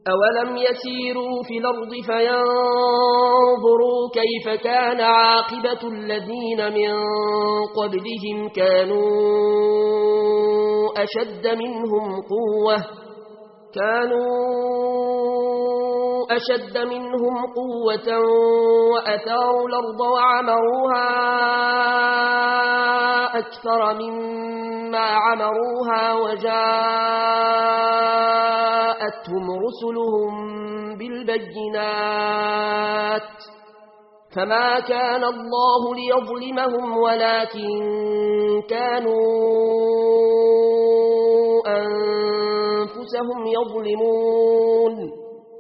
أولم يسيروا في الأرض فينظروا كيف كان عاقبة الذين من قبلهم كانوا أشد منهم قوة وأثاروا الأرض وعمروها أكثر مما عمروها وجاءتهم رسلهم بالبينات فما كان الله ليظلمهم ولكن كانوا أنفسهم يظلمون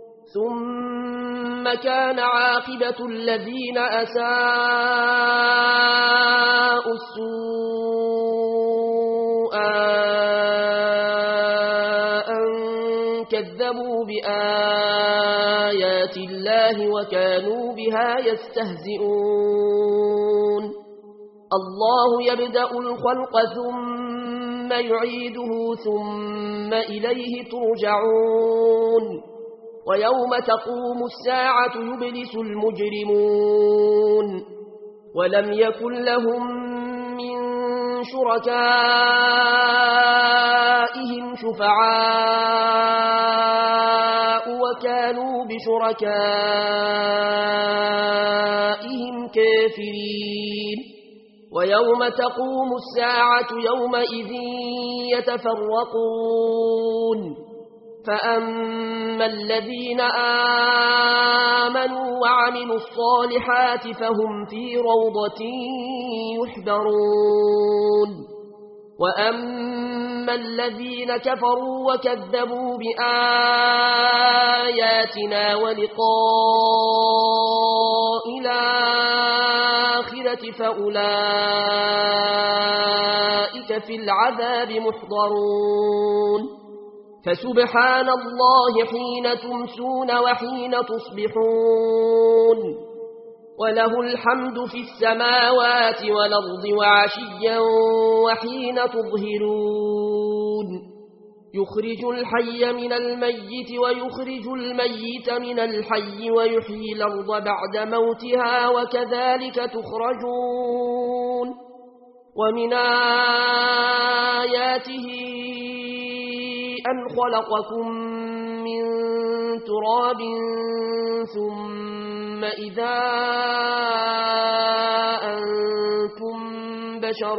ثم كان عاقبة الذين أساءوا السوء أن كذبوا بآيات الله وكانوا بها يستهزئون الله يبدأ الخلق ثم يعيده ثم إليه ترجعون ويوم تقوم الساعة يبلس المجرمون ولم يكن لهم من شركائهم شفعاء وكانوا بشركائهم كافرين ويوم تقوم الساعة يومئذ يتفرقون فأما الذين آمنوا وعملوا الصالحات فهم في روضة يحبرون وأما الذين كفروا وكذبوا بآياتنا ولقاء الآخرة فأولئك في العذاب محضرون فسبحان الله حين تمسون وحين تصبحون وله الحمد في السماوات والأرض وعشيا وحين تظهرون يخرج الحي من الميت ويخرج الميت من الحي ويحيي الأرض بعد موتها وكذلك تخرجون ومن آياته أن خلقكم من تراب ثم إذا أنتم بشر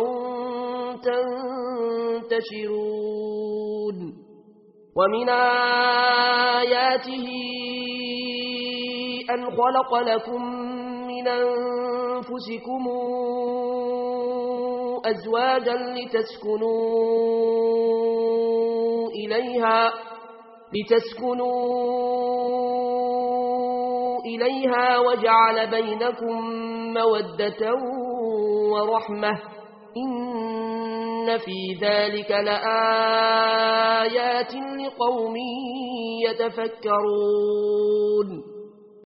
تنتشرون ومن آياته أن خلق لكم من أنفسكم أزواجا لتسكنوا إليها وجعل بينكم مودة ورحمة إن في ذلك لآيات لقوم يتفكرون